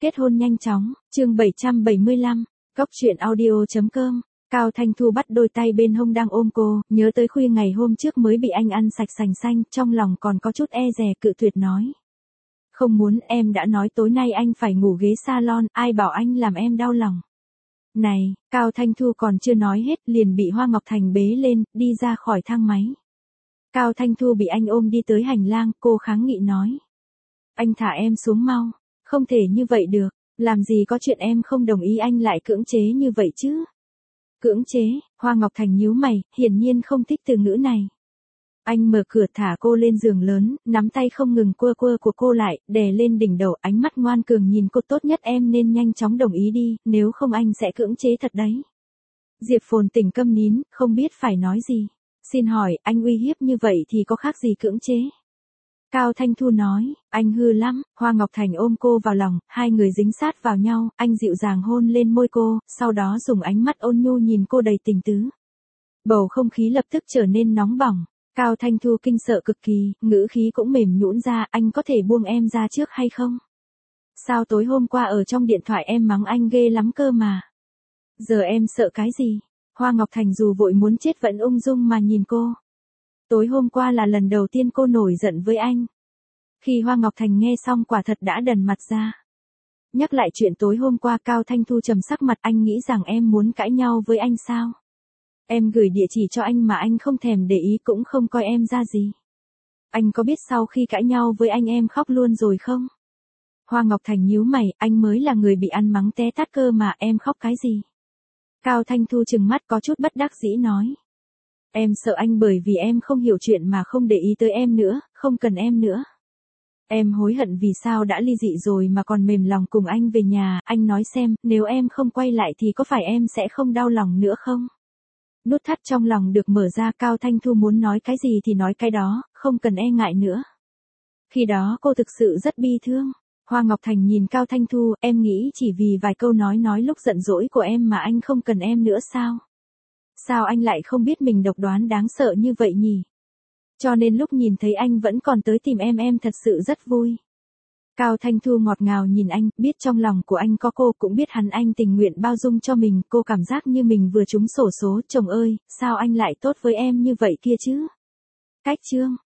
Kết hôn nhanh chóng, chương 775, Góc truyện audio.com. Cao Thanh Thu bắt đôi tay bên hông đang ôm cô, nhớ tới khuya ngày hôm trước mới bị anh ăn sạch sành xanh, trong lòng còn có chút e dè cự tuyệt nói. Không muốn, em đã nói tối nay anh phải ngủ ghế salon, ai bảo anh làm em đau lòng. Này, Cao Thanh Thu còn chưa nói hết liền bị Hoa Ngọc Thành bế lên, đi ra khỏi thang máy. Cao Thanh Thu bị anh ôm đi tới hành lang, cô kháng nghị nói. Anh thả em xuống mau, không thể như vậy được, làm gì có chuyện em không đồng ý anh lại cưỡng chế như vậy chứ. Cưỡng chế, Hoa Ngọc Thành nhíu mày, hiển nhiên không thích từ ngữ này. Anh mở cửa thả cô lên giường lớn, nắm tay không ngừng quơ quơ của cô lại, đè lên đỉnh đầu, ánh mắt ngoan cường nhìn cô. Tốt nhất em nên nhanh chóng đồng ý đi, nếu không anh sẽ cưỡng chế thật đấy. Diệp Phồn tỉnh câm nín, không biết phải nói gì. Xin hỏi, anh uy hiếp như vậy thì có khác gì cưỡng chế? Cao Thanh Thu nói, anh hư lắm. Hoa Ngọc Thành ôm cô vào lòng, hai người dính sát vào nhau, anh dịu dàng hôn lên môi cô, sau đó dùng ánh mắt ôn nhu nhìn cô đầy tình tứ. Bầu không khí lập tức trở nên nóng bỏng. Cao Thanh Thu kinh sợ cực kỳ, ngữ khí cũng mềm nhũn ra. Anh có thể buông em ra trước hay không? Sao tối hôm qua ở trong điện thoại em mắng anh ghê lắm cơ mà. Giờ em sợ cái gì? Hoa Ngọc Thành dù vội muốn chết vẫn ung dung mà nhìn cô. Tối hôm qua là lần đầu tiên cô nổi giận với anh. Khi Hoa Ngọc Thành nghe xong quả thật đã đần mặt ra. Nhắc lại chuyện tối hôm qua, Cao Thanh Thu trầm sắc mặt. Anh nghĩ rằng em muốn cãi nhau với anh sao? Em gửi địa chỉ cho anh mà anh không thèm để ý, cũng không coi em ra gì. Anh có biết sau khi cãi nhau với anh em khóc luôn rồi không? Hoa Ngọc Thành nhíu mày, anh mới là người bị ăn mắng té tát cơ mà, em khóc cái gì? Cao Thanh Thu trừng mắt có chút bất đắc dĩ nói. Em sợ anh bởi vì em không hiểu chuyện mà không để ý tới em nữa, không cần em nữa. Em hối hận vì sao đã ly dị rồi mà còn mềm lòng cùng anh về nhà. Anh nói xem, nếu em không quay lại thì có phải em sẽ không đau lòng nữa không? Nút thắt trong lòng được mở ra. Cao Thanh Thu muốn nói cái gì thì nói cái đó, không cần e ngại nữa. Khi đó cô thực sự rất bi thương. Hoa Ngọc Thành nhìn Cao Thanh Thu, em nghĩ chỉ vì vài câu nói lúc giận dỗi của em mà anh không cần em nữa sao? Sao anh lại không biết mình độc đoán đáng sợ như vậy nhỉ? Cho nên lúc nhìn thấy anh vẫn còn tới tìm em thật sự rất vui. Cao Thanh Thu ngọt ngào nhìn anh, biết trong lòng của anh có cô, cũng biết anh tình nguyện bao dung cho mình. Cô cảm giác như mình vừa trúng xổ số. Chồng ơi, sao anh lại tốt với em như vậy kia chứ? Cách chương.